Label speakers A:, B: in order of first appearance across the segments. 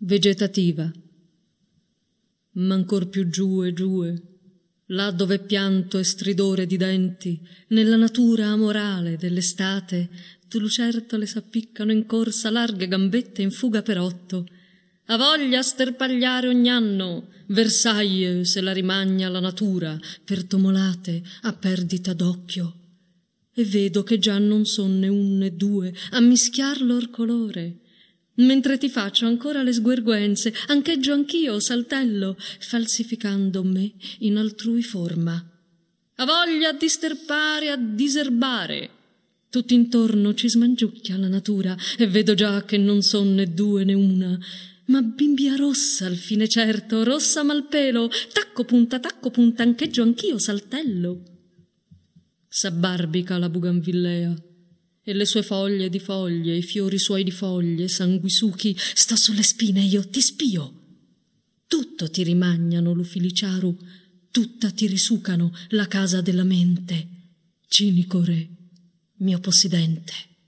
A: vegetativa. Ma ancor più giù e, là dove pianto e stridore di denti, nella natura amorale dell'estate, due lucertole s'appiccano in corsa larghe gambette in fuga per 8. Ha voglia sterpagliare ogni anno, Versailles se la rimagna la natura, per tomolate a perdita d'occhio. E vedo che già non son né un né due a mischiar lor colore. Mentre ti faccio ancora le sguerguenze, ancheggio anch'io, saltello, falsificando me in altrui forma. Ha voglia di sterpare, a diserbare. Tutt'intorno ci smangiucchia la natura, e vedo già che non son né due né una, ma bimbia rossa al fine certo, rossa malpelo, tacco punta, ancheggio anch'io, saltello. S'abbarbica la buganvillea, e le sue foglie di foglie, i fiori suoi di foglie, sanguisuchi, sto sulle spine io, ti spio. Tutto ti rimagnano, l'ufiliciaru, tutta ti risucano la casa della mente, cinico re, mio possidente.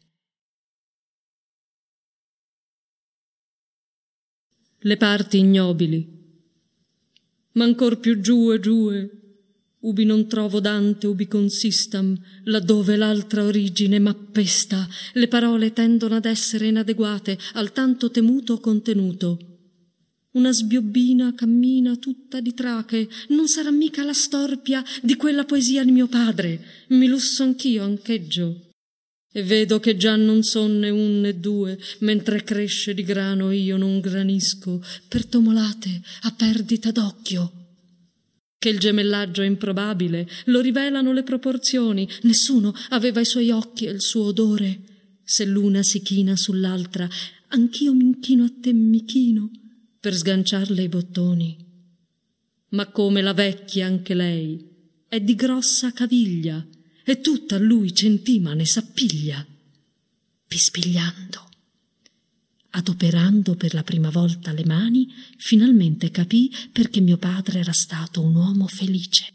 A: Le parti ignobili. Ma ancor più giù e, ubi non trovo Dante ubi consistam, laddove l'altra origine m'appesta, le parole tendono ad essere inadeguate al tanto temuto contenuto. Una sbiobbina cammina tutta di trache, non sarà mica la storpia di quella poesia di mio padre, mi lusso anch'io, ancheggio. E vedo che già non son né un né due, mentre cresce di grano io non granisco, per tomolate a perdita d'occhio. Che il gemellaggio è improbabile, lo rivelano le proporzioni, nessuno aveva i suoi occhi e il suo odore. Se l'una si china sull'altra, anch'io m'inchino a te mi chino, per sganciarle i bottoni. Ma come la vecchia anche lei, è di grossa caviglia, e tutta a lui centima ne s'appiglia, pispigliando. Adoperando per la prima volta le mani, finalmente capì perché mio padre era stato un uomo felice.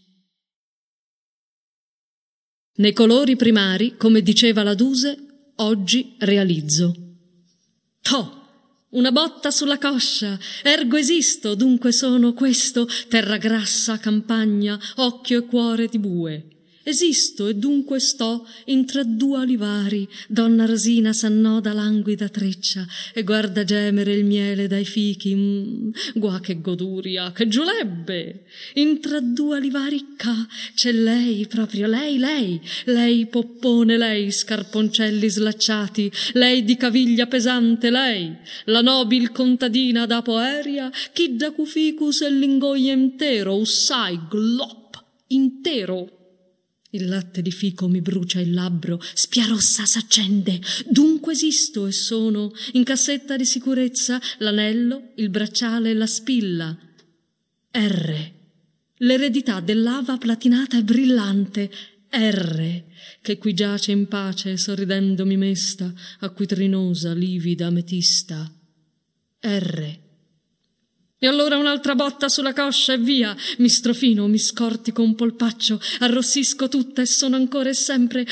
A: Nei colori primari, come diceva la Duse, oggi realizzo. Toh! Una botta sulla coscia, ergo esisto, dunque sono questo, terra grassa, campagna, occhio e cuore di bue. Esisto e dunque sto in tra due olivari, donna Rosina s'annoda languida treccia e guarda gemere il miele dai fichi, gua che goduria, che giulebbe! In tra due olivari ca, c'è lei, proprio lei poppone, lei scarponcelli slacciati, lei di caviglia pesante, lei, la nobil contadina da Poeria, chi da cuficus e l'ingoia intero, ussai, glop, intero. Il latte di fico mi brucia il labbro, spia rossa s'accende, dunque esisto e sono, in cassetta di sicurezza, l'anello, il bracciale e la spilla. R. L'eredità dell'ava platinata e brillante. R. Che qui giace in pace, sorridendo mi mesta, acquitrinosa, livida ametista. R. E allora un'altra botta sulla coscia e via, mi strofino, mi scortico un polpaccio, arrossisco tutta e sono ancora e sempre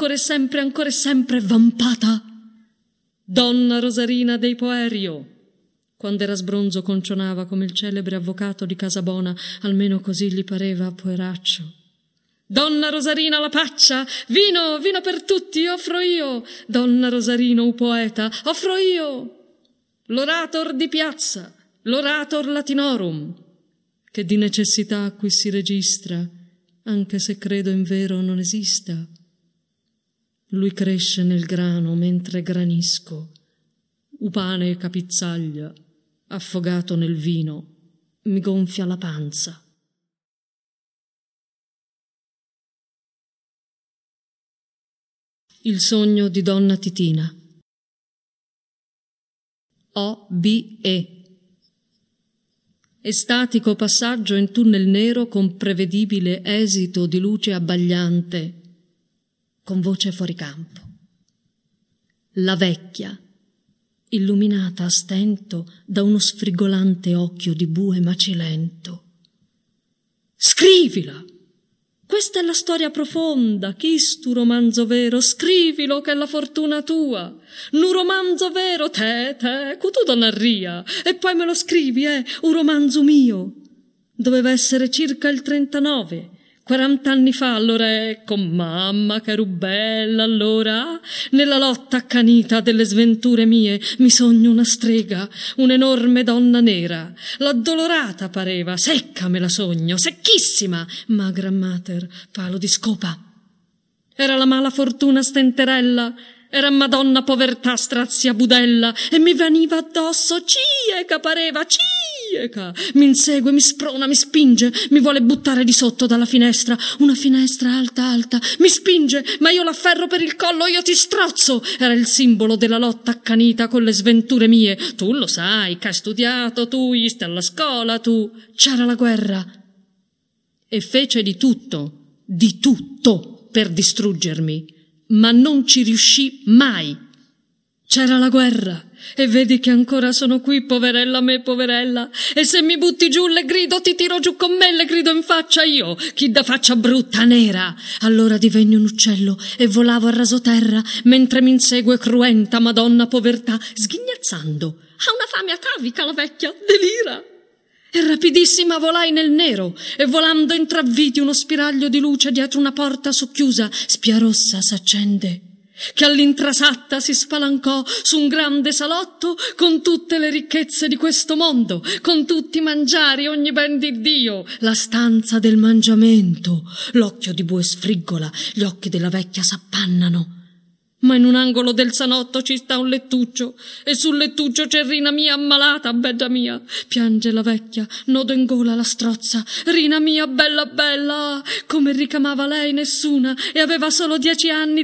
A: vampata. Donna Rosarina dei Poerio. Quando era sbronzo concionava come il celebre avvocato di Casabona, almeno così gli pareva a poveraccio. Donna Rosarina la paccia, vino per tutti, offro io. Donna Rosarino u poeta, offro io. L'orator di piazza, l'orator latinorum, che di necessità qui si registra, anche se credo in vero non esista. Lui cresce nel grano mentre granisco, upane e capizzaglia, affogato nel vino, mi gonfia la panza. Il sogno di donna Titina. O.B.E. Estatico passaggio in tunnel nero con prevedibile esito di luce abbagliante, con voce fuori campo. La vecchia, illuminata a stento da uno sfrigolante occhio di bue macilento. Scrivila! Questa è la storia profonda, chi stu romanzo vero, scrivilo che è la fortuna tua. Nu romanzo vero, te, cu tu donarria, e poi me lo scrivi, un romanzo mio. Doveva essere circa il 39, 40 anni fa, allora ecco, mamma che ero bella allora. Nella lotta accanita delle sventure mie mi sogno una strega, un'enorme donna nera. L'addolorata pareva, secca me la sogno, secchissima, magra mater, palo di scopa. Era la mala fortuna stenterella, era Madonna povertà strazia budella, e mi veniva addosso, cieca pareva, cieca. Mi insegue, mi sprona, mi spinge, mi vuole buttare di sotto dalla finestra, una finestra alta alta, mi spinge, ma io l'afferro per il collo, io ti strozzo. Era il simbolo della lotta accanita con le sventure mie. Tu lo sai, che hai studiato, tu stai alla scuola, tu. C'era la guerra. E fece di tutto per distruggermi. Ma non ci riuscì mai. C'era la guerra e vedi che ancora sono qui, poverella me, poverella, e se mi butti giù le grido, ti tiro giù con me, le grido in faccia io, chi da faccia brutta nera. Allora divenni un uccello e volavo a rasoterra, mentre mi insegue cruenta Madonna povertà, sghignazzando. Ha una fame atavica la vecchia, delira. E rapidissima volai nel nero, e volando intravvidi uno spiraglio di luce dietro una porta socchiusa, spia rossa s'accende, che all'intrasatta si spalancò su un grande salotto con tutte le ricchezze di questo mondo, con tutti i mangiari, ogni ben di Dio, la stanza del mangiamento. L'occhio di bue sfriggola, gli occhi della vecchia s'appannano. Ma in un angolo del salotto ci sta un lettuccio, e sul lettuccio c'è Rina mia ammalata, bella mia. Piange la vecchia, nodo in gola la strozza. Rina mia, bella bella, come ricamava lei nessuna, e aveva solo 10 anni,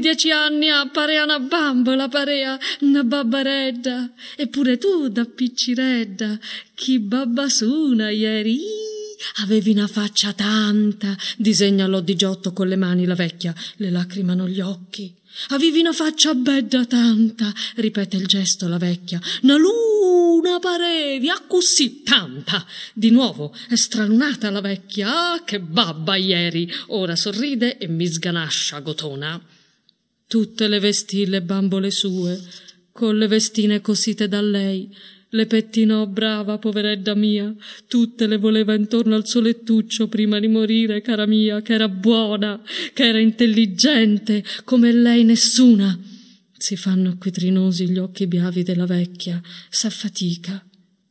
A: parea una bambola, parea una babbaredda. Eppure tu da picciredda, chi babbasuna ieri. Avevi una faccia tanta, disegnalò di giotto con le mani la vecchia, le lacrimano gli occhi. Avevi una faccia bella tanta, ripete il gesto la vecchia, una luna parevi, a così tanta. Di nuovo è stralunata la vecchia, ah che babba ieri, ora sorride e mi sganascia gotona. Tutte le vestì le bambole sue, con le vestine cosite da lei, le pettinò brava, poveredda mia, tutte le voleva intorno al suo lettuccio prima di morire, cara mia, che era buona, che era intelligente, come lei nessuna. Si fanno acquitrinosi gli occhi biavi della vecchia, s'affatica.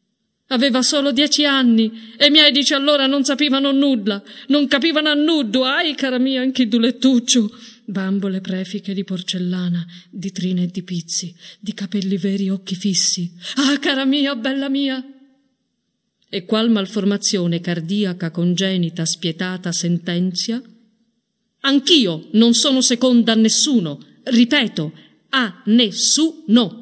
A: Aveva solo 10 anni, e i medici allora non sapevano nulla, non capivano a nudo, ai cara mia, anche du lettuccio. Bambole prefiche di porcellana, di trine e di pizzi, di capelli veri e occhi fissi. Ah, cara mia, bella mia! E qual malformazione cardiaca congenita spietata sentenzia? Anch'io non sono seconda a nessuno, ripeto, a nessuno.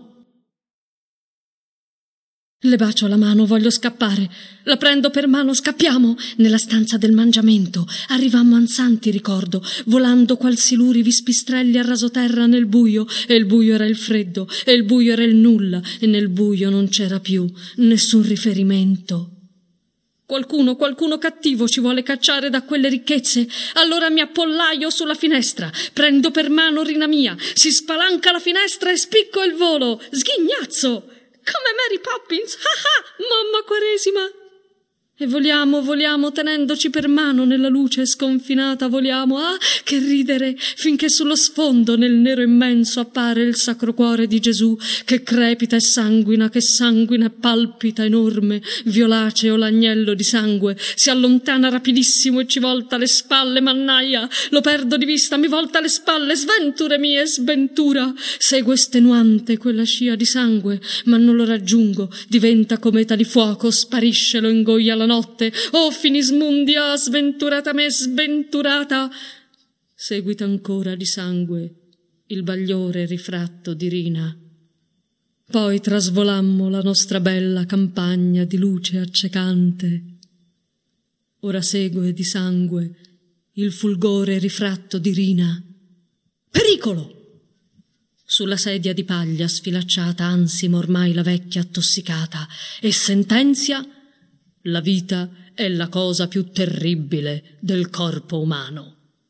A: Le bacio la mano, voglio scappare. La prendo per mano, scappiamo. Nella stanza del mangiamento arrivammo ansanti, ricordo, volando qual siluri vispistrelli a rasoterra nel buio, e il buio era il freddo, e il buio era il nulla, e nel buio non c'era più nessun riferimento. Qualcuno cattivo ci vuole cacciare da quelle ricchezze. Allora mi appollaio sulla finestra, prendo per mano Rina mia, si spalanca la finestra e spicco il volo, sghignazzo. Come Mary Poppins, mamma Quaresima! E voliamo, tenendoci per mano nella luce sconfinata, voliamo, che ridere, finché sullo sfondo nel nero immenso appare il Sacro Cuore di Gesù, che crepita e sanguina e palpita enorme, violaceo l'agnello di sangue, si allontana rapidissimo e ci volta le spalle, mannaia, lo perdo di vista, mi volta le spalle, sventure mie, sventura, segue estenuante quella scia di sangue, ma non lo raggiungo, diventa cometa di fuoco, sparisce, lo ingoia la notte. Oh, finismundia, sventurata me, sventurata! Seguita ancora di sangue il bagliore rifratto di Rina. Poi trasvolammo la nostra bella campagna di luce accecante. Ora segue di sangue il fulgore rifratto di Rina. Pericolo! Sulla sedia di paglia sfilacciata ansima ormai la vecchia attossicata e sentenzia: la vita è la cosa più terribile del corpo umano.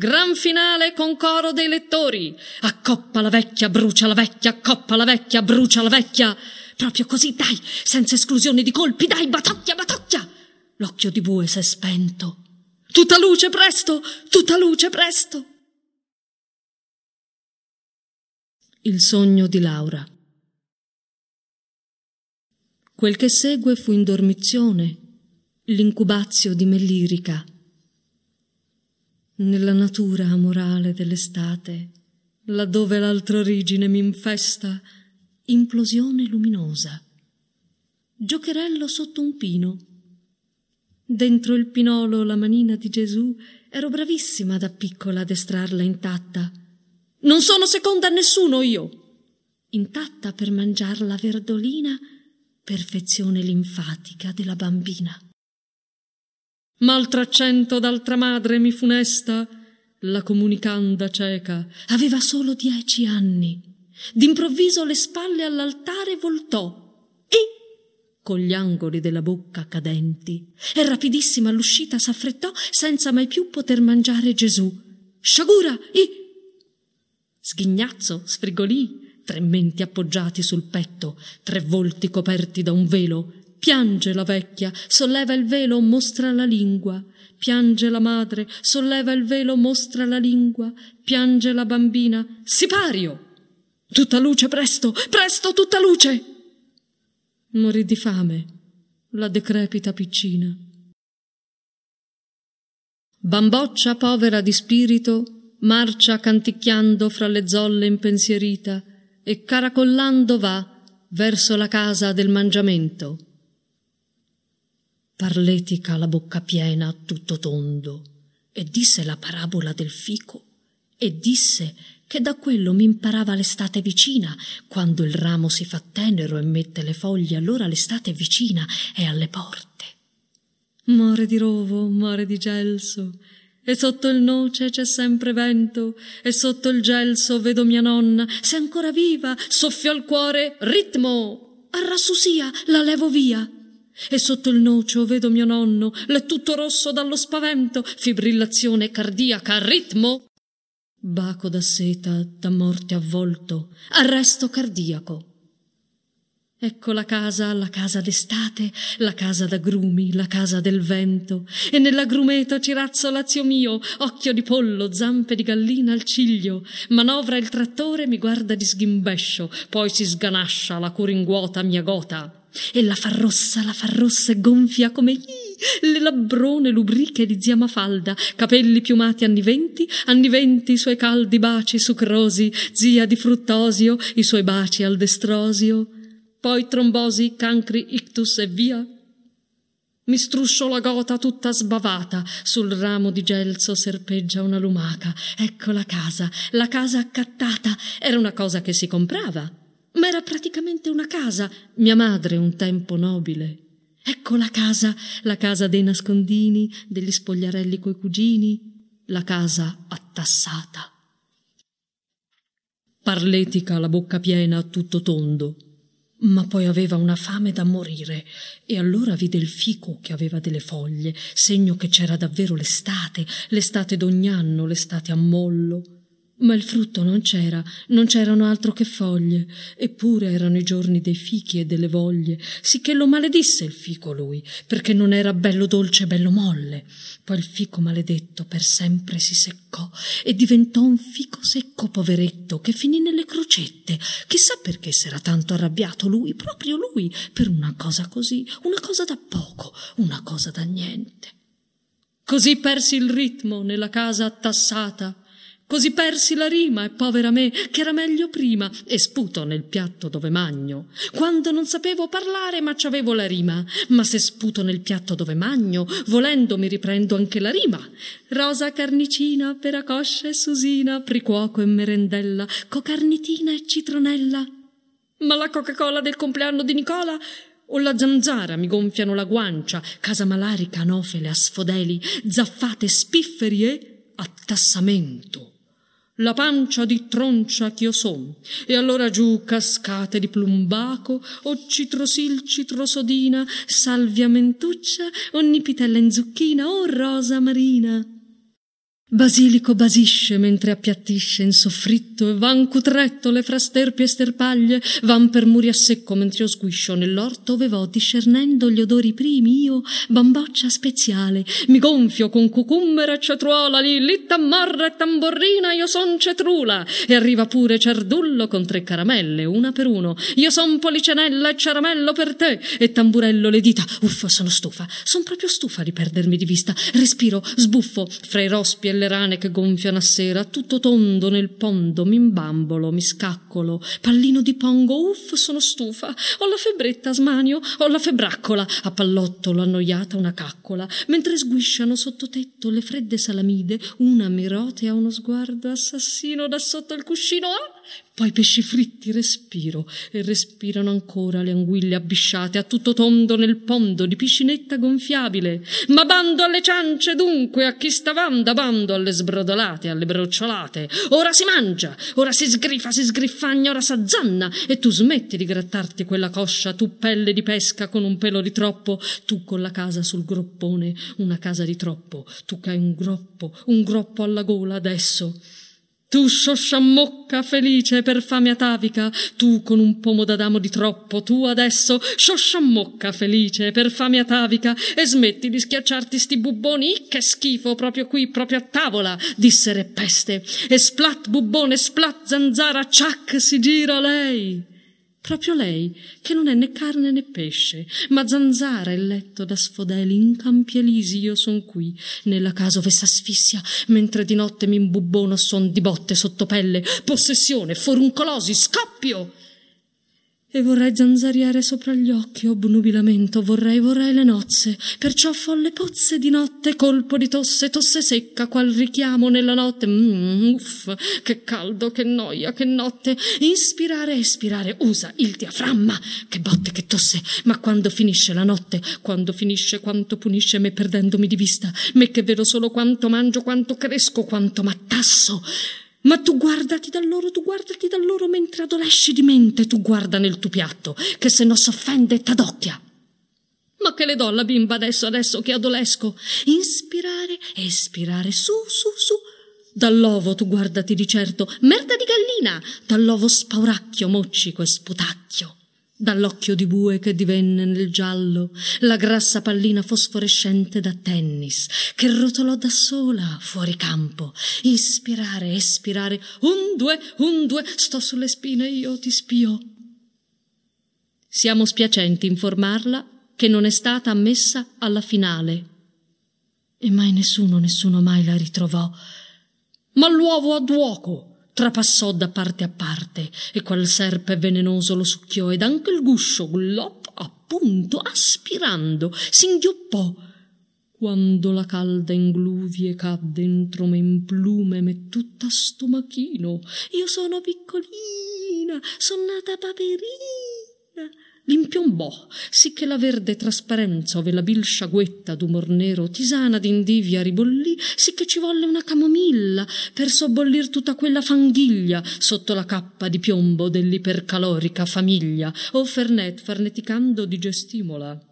A: Gran finale con coro dei lettori. Accoppa la vecchia, brucia la vecchia, accoppa la vecchia, brucia la vecchia. Proprio così, dai, senza esclusione di colpi, dai, batocchia, batocchia. L'occhio di bue s'è spento. Tutta luce, presto, tutta luce, presto. Il sogno di Laura. Quel che segue fu in dormizione, l'incubazio di me lirica. Nella natura amorale dell'estate, laddove l'altra origine m'infesta, implosione luminosa. Giocherello sotto un pino. Dentro il pinolo la manina di Gesù, ero bravissima da piccola ad estrarla intatta. Non sono seconda a nessuno io. Intatta per mangiar la verdolina, perfezione linfatica della bambina. Ma altro accento d'altra madre mi funesta, la comunicanda cieca, aveva solo 10 anni. D'improvviso le spalle all'altare voltò e, con gli angoli della bocca cadenti, e rapidissima all'uscita s'affrettò senza mai più poter mangiare Gesù. Sciagura, Sghignazzo, sfrigolì, 3 menti appoggiati sul petto, 3 volti coperti da un velo. Piange la vecchia, solleva il velo, mostra la lingua. Piange la madre, solleva il velo, mostra la lingua. Piange la bambina, sipario! Tutta luce, presto, presto, tutta luce! Morì di fame, la decrepita piccina. Bamboccia povera di spirito, marcia canticchiando fra le zolle impensierita e caracollando va verso la casa del mangiamento. Parletica la bocca piena a tutto tondo e disse la parabola del fico e disse che da quello mi imparava l'estate vicina, quando il ramo si fa tenero e mette le foglie, allora l'estate vicina è alle porte. More di rovo, more di gelso, e sotto il noce c'è sempre vento, e sotto il gelso vedo mia nonna, se ancora viva, soffio al cuore, ritmo, arrassusia, la levo via. E sotto il nocio vedo mio nonno, l'è tutto rosso dallo spavento, fibrillazione cardiaca, ritmo, baco da seta, da morte avvolto, arresto cardiaco. Ecco la casa d'estate, la casa d'agrumi, la casa del vento, e nell'agrumeto cirazzola zio mio, occhio di pollo, zampe di gallina al ciglio, manovra il trattore, mi guarda di sghimbescio, poi si sganascia la curinguota mia gota. E la fa rossa e gonfia come le labbrone lubriche di zia Mafalda, capelli piumati anni 20, i suoi caldi baci sucrosi, zia di fruttosio, i suoi baci al destrosio, poi trombosi, cancri, ictus e via. Mi struscio la gota tutta sbavata, sul ramo di gelso serpeggia una lumaca. Ecco la casa accattata, era una cosa che si comprava. Ma era praticamente una casa, mia madre un tempo nobile. Ecco la casa dei nascondini, degli spogliarelli coi cugini, la casa attassata. Parletica la bocca piena a tutto tondo, ma poi aveva una fame da morire, e allora vide il fico che aveva delle foglie, segno che c'era davvero l'estate d'ogni anno, l'estate a mollo. Ma il frutto non c'erano altro che foglie, eppure erano i giorni dei fichi e delle voglie, sicché lo maledisse il fico lui, perché non era bello dolce e bello molle. Poi il fico maledetto per sempre si seccò e diventò un fico secco poveretto che finì nelle crocette. Chissà perché s'era tanto arrabbiato lui, proprio lui, per una cosa così, una cosa da poco, una cosa da niente. Così persi il ritmo nella casa attassata, così persi la rima, e povera me, che era meglio prima, e sputo nel piatto dove magno. Quando non sapevo parlare, ma c'avevo la rima. Ma se sputo nel piatto dove magno, volendo mi riprendo anche la rima. Rosa carnicina, peracoscia e susina, pricuoco e merendella, cocarnitina e citronella. Ma la Coca-Cola del compleanno di Nicola o la zanzara mi gonfiano la guancia, casamalarica, anofele, asfodeli, zaffate, spifferi e attassamento. La pancia di troncia ch'io son, e allora giù cascate di plumbaco, o citrosil citrosodina, salvia mentuccia, o nipitella in zucchina, o rosa marina. Basilico basisce mentre appiattisce in soffritto, e van cutrettole fra sterpi e sterpaglie, van per muri a secco mentre io sguiscio nell'orto ove vo, discernendo gli odori primi io, bamboccia speziale, mi gonfio con cucummera e cetruola, lì tammarra e tamborrina, io son cetrula, e arriva pure Cerdullo con 3 caramelle, una per uno, io son Policenella e ceramello per te, e tamburello le dita, sono stufa, son proprio stufa di perdermi di vista, respiro, sbuffo, fra i rospi e le rane che gonfiano a sera, tutto tondo nel pondo, mi imbambolo, mi scaccolo, pallino di pongo, sono stufa, ho la febbretta, smanio, ho la febbraccola, a pallottolo annoiata una caccola, mentre sguisciano sottotetto le fredde salamide, una mi rotea uno sguardo assassino da sotto il cuscino, poi pesci fritti respiro, e respirano ancora le anguille abbisciate a tutto tondo nel pondo di piscinetta gonfiabile. Ma bando alle ciance dunque, a chi stavanda, bando alle sbrodolate, alle brocciolate. Ora si mangia, ora si sgrifa, si sgriffagna, ora s'azzanna, e tu smetti di grattarti quella coscia, tu pelle di pesca con un pelo di troppo, tu con la casa sul groppone, una casa di troppo, tu che hai un groppo alla gola adesso. Tu sciosciamocca felice per fame atavica, tu con un pomo d'Adamo di troppo, tu adesso sciosciamocca felice per fame atavica, e smetti di schiacciarti sti bubboni, che schifo proprio qui, proprio a tavola, dissere peste, e splat bubbone, splat zanzara, ciac si gira lei. Proprio lei, che non è né carne né pesce, ma zanzara il letto da sfodeli, in campi elisi io son qui, nella casa ove s'asfissia, mentre di notte mi imbubbono suon di botte sotto pelle, possessione, foruncolosi, scoppio! E vorrei zanzariare sopra gli occhi, obnubilamento, vorrei le nozze, perciò folle pozze di notte, colpo di tosse secca, qual richiamo nella notte, che caldo, che noia, che notte, inspirare, espirare, usa il diaframma, che botte, che tosse, ma quando finisce la notte, quando finisce quanto punisce me perdendomi di vista, me che vedo solo quanto mangio, quanto cresco, quanto m'attasso. Ma tu guardati da loro mentre adolesci di mente, tu guarda nel tuo piatto, che se no s'offende e t'adocchia. Ma che le do alla bimba adesso che adolesco? Inspirare, espirare, su. Dall'ovo tu guardati di certo, merda di gallina, dall'ovo spauracchio, moccico e sputacchio. Dall'occhio di bue che divenne nel giallo la grassa pallina fosforescente da tennis, che rotolò da sola fuori campo. Inspirare, espirare, un, due, sto sulle spine, io ti spio. Siamo spiacenti informarla che non è stata ammessa alla finale. E mai nessuno mai la ritrovò. Ma l'uovo a duoco trapassò da parte a parte, e qual serpe velenoso lo succhiò, ed anche il guscio, glop, appunto, aspirando, s'inghioppò. Quando la calda ingluvie cadde entro me in plume, me tutta stomachino, io sono piccolina, son nata paperina. L'impiombò, sicché la verde trasparenza ove la bil sciaguetta d'umor nero tisana d'indivia ribollì, sicché ci volle una camomilla per sobbollir tutta quella fanghiglia sotto la cappa di piombo dell'ipercalorica famiglia, o Fernet farneticando digestimola.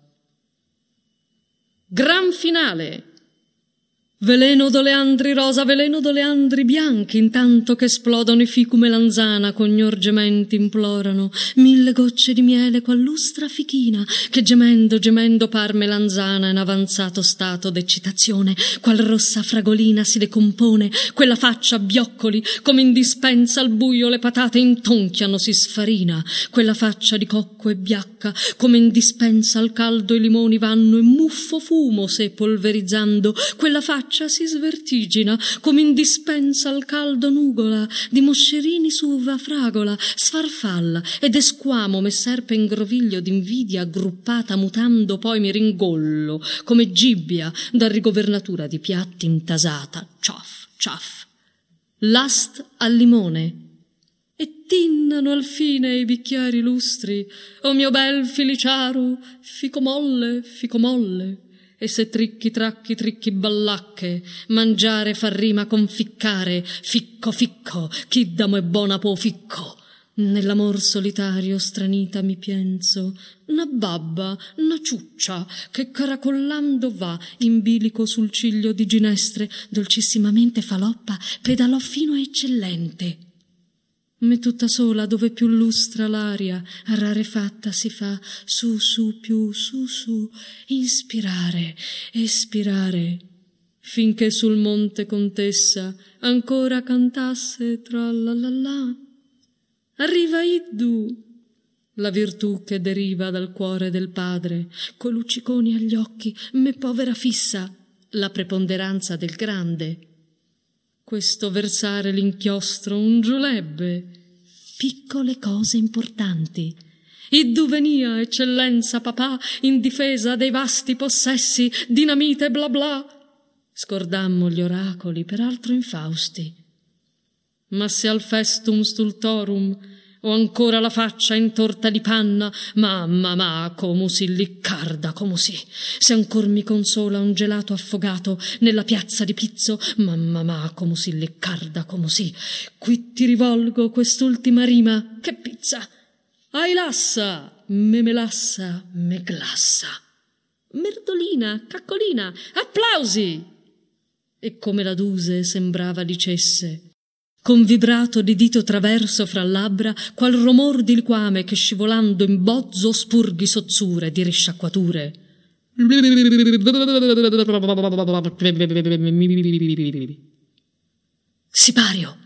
A: Gran finale! Veleno d'oleandri rosa, veleno d'oleandri bianchi, intanto che esplodono i ficu melanzana, con gementi implorano 1000 gocce di miele qual lustra fichina, che gemendo par melanzana in avanzato stato d'eccitazione, qual rossa fragolina si decompone, quella faccia a bioccoli, come in dispensa al buio le patate intonchiano si sfarina, quella faccia di cocco e biacca, come in dispensa al caldo i limoni vanno e muffo fumo se polverizzando, quella faccia si svertigina, come in dispensa al caldo nugola, di moscerini su uva fragola, sfarfalla, ed esquamo me serpe in groviglio d'invidia aggruppata mutando, poi mi ringollo, come gibbia da rigovernatura di piatti intasata, ciaff. L'ast al limone, e tinnano al fine i bicchieri lustri, o mio bel filiciaru, fico molle, e se tricchi ballacche, mangiare fa rima con ficcare, ficco, chi da mo è buona po' ficco. Nell'amor solitario stranita mi pienso, una babba, una ciuccia, che caracollando va in bilico sul ciglio di ginestre, dolcissimamente faloppa, pedalò fino a eccellente. Me tutta sola, dove più lustra l'aria, rarefatta si fa, su su più su, inspirare, espirare, finché sul monte contessa ancora cantasse tra la la la. Arriva iddu, la virtù che deriva dal cuore del padre, coi lucciconi agli occhi, me povera fissa, la preponderanza del grande. Questo versare l'inchiostro un giulebbe, piccole cose importanti. Iddu venia, eccellenza papà, in difesa dei vasti possessi, dinamite bla bla. Scordammo gli oracoli, peraltro infausti. Ma se al festum stultorum ho ancora la faccia intorta di panna, mamma, come si liccarda, come si. Se ancor mi consola un gelato affogato nella piazza di Pizzo, mamma, come si liccarda, come si. Qui ti rivolgo quest'ultima rima, che pizza. Ai lassa, me melassa, me glassa. Merdolina, caccolina, applausi! E come la Duse sembrava dicesse, con vibrato di dito traverso fra labbra, qual romor di liquame che scivolando in bozzo spurghi sozzure di risciacquature. Sipario,